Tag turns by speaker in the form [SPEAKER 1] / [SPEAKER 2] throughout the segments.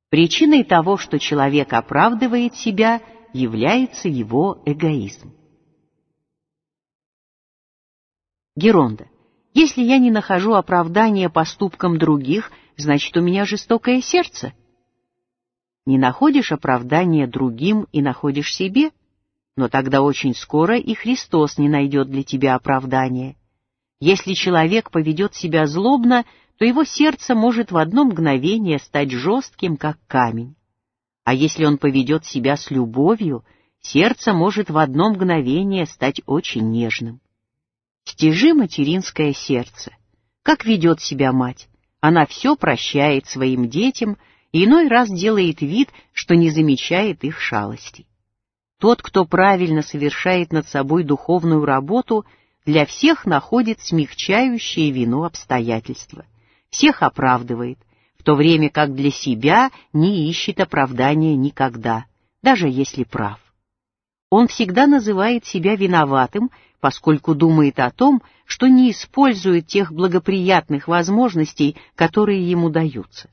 [SPEAKER 1] Причиной того, что человек оправдывает себя, является его эгоизм. Геронда. Если я не нахожу оправдания поступкам других, значит, у меня жестокое сердце. Не находишь оправдания другим и находишь себе, но тогда очень скоро и Христос не найдет для тебя оправдания. Если человек поведет себя злобно, то его сердце может в одно мгновение стать жестким, как камень. А если он поведет себя с любовью, сердце может в одно мгновение стать очень нежным. Стяжи материнское сердце. Как ведет себя мать? Она все прощает своим детям и иной раз делает вид, что не замечает их шалостей. Тот, кто правильно совершает над собой духовную работу, для всех находит смягчающее вину обстоятельства, всех оправдывает, в то время как для себя не ищет оправдания никогда, даже если прав. Он всегда называет себя виноватым, поскольку думает о том, что не использует тех благоприятных возможностей, которые ему даются.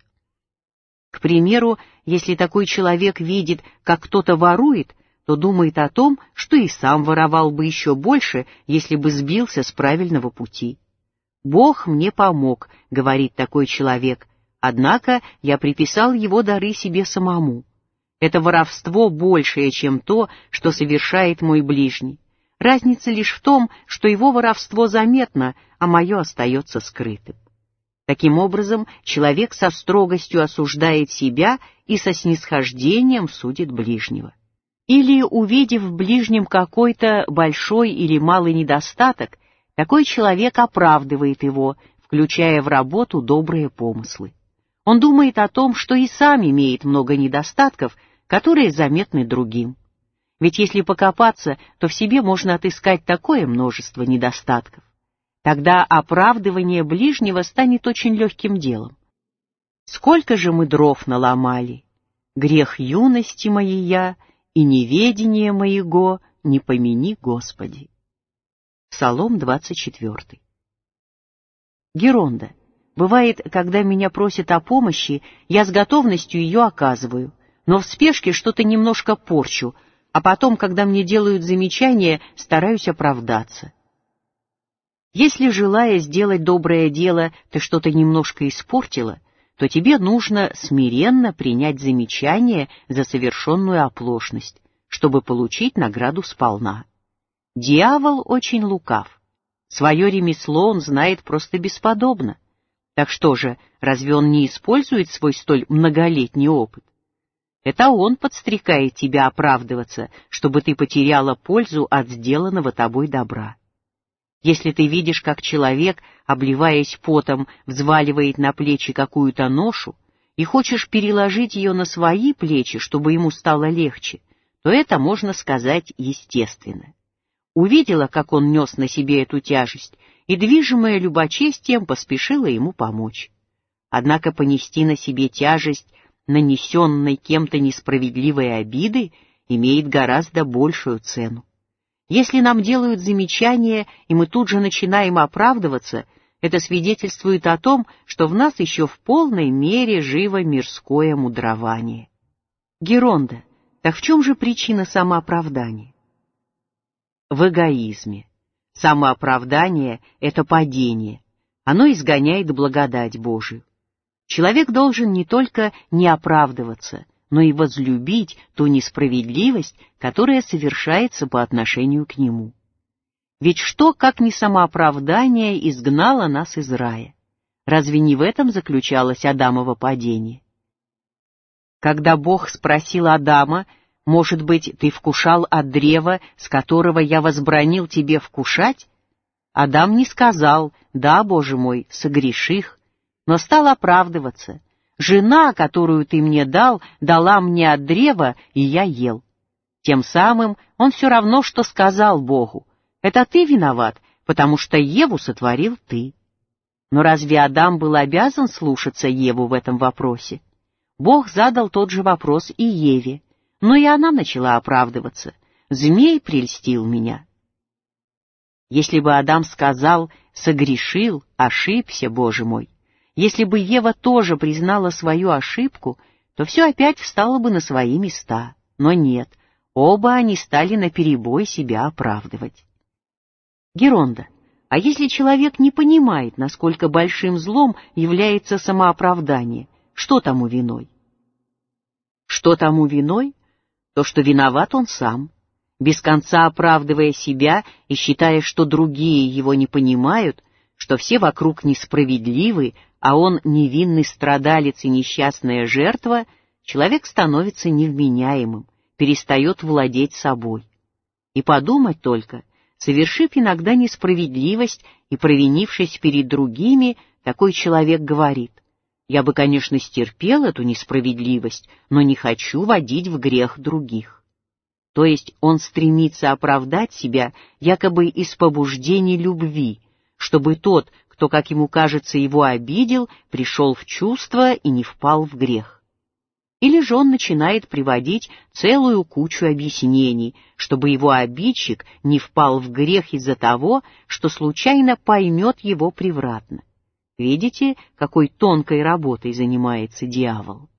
[SPEAKER 1] К примеру, если такой человек видит, как кто-то ворует, то думает о том, что и сам воровал бы еще больше, если бы сбился с правильного пути. «Бог мне помог», — говорит такой человек, «однако я приписал его дары себе самому. Это воровство большее, чем то, что совершает мой ближний. Разница лишь в том, что его воровство заметно, а мое остается скрытым». Таким образом, человек со строгостью осуждает себя и со снисхождением судит ближнего. Или, увидев в ближнем какой-то большой или малый недостаток, такой человек оправдывает его, включая в работу добрые помыслы. Он думает о том, что и сам имеет много недостатков, которые заметны другим. Ведь если покопаться, то в себе можно отыскать такое множество недостатков. Тогда оправдывание ближнего станет очень легким делом. Сколько же мы дров наломали! Грех юности моей и неведение моего не помяни, Господи. Псалом 24. Геронда. Бывает, когда меня просят о помощи, я с готовностью ее оказываю, но в спешке что-то немножко порчу, а потом, когда мне делают замечания, стараюсь оправдаться. Если, желая сделать доброе дело, ты что-то немножко испортила, то тебе нужно смиренно принять замечание за совершенную оплошность, чтобы получить награду сполна. Дьявол очень лукав. Свое ремесло он знает просто бесподобно. Так что же, разве он не использует свой столь многолетний опыт? Это он подстрекает тебя оправдываться, чтобы ты потеряла пользу от сделанного тобой добра. Если ты видишь, как человек, обливаясь потом, взваливает на плечи какую-то ношу, и хочешь переложить ее на свои плечи, чтобы ему стало легче, то это можно сказать естественно. Увидела, как он нес на себе эту тяжесть, и, движимая любочестием, поспешила ему помочь. Однако понести на себе тяжесть, нанесенной кем-то несправедливой обиды, имеет гораздо большую цену. Если нам делают замечания, и мы тут же начинаем оправдываться, это свидетельствует о том, что в нас еще в полной мере живо мирское мудрование. Геронда, так в чем же причина самооправдания? В эгоизме. Самооправдание — это падение. Оно изгоняет благодать Божию. Человек должен не только не оправдываться, но и возлюбить ту несправедливость, которая совершается по отношению к нему. Ведь что, как не самооправдание, изгнало нас из рая? Разве не в этом заключалось Адамово падение? Когда Бог спросил Адама: «Может быть, ты вкушал от древа, с которого я возбранил тебе вкушать?» Адам не сказал: «Да, Боже мой, согреших», но стал оправдываться: «Жена, которую ты мне дал, дала мне от древа, и я ел». Тем самым он все равно, что сказал Богу: «Это ты виноват, потому что Еву сотворил ты». Но разве Адам был обязан слушаться Еву в этом вопросе? Бог задал тот же вопрос и Еве, но и она начала оправдываться: «Змей прельстил меня». Если бы Адам сказал: «Согрешил, ошибся, Боже мой», если бы Ева тоже признала свою ошибку, то все опять встало бы на свои места. Но нет, оба они стали наперебой себя оправдывать. Геронда, а если человек не понимает, насколько большим злом является самооправдание, что тому виной? Что тому виной? То, что виноват он сам, без конца оправдывая себя и считая, что другие его не понимают, что все вокруг несправедливы, а он невинный страдалец и несчастная жертва, человек становится невменяемым, перестает владеть собой. И подумать только, совершив иногда несправедливость и провинившись перед другими, такой человек говорит: «Я бы, конечно, стерпел эту несправедливость, но не хочу водить в грех других». То есть он стремится оправдать себя якобы из побуждений любви, чтобы тот, кто, как ему кажется, его обидел, пришел в чувство и не впал в грех. Или же он начинает приводить целую кучу объяснений, чтобы его обидчик не впал в грех из-за того, что случайно поймет его превратно. Видите, какой тонкой работой занимается дьявол?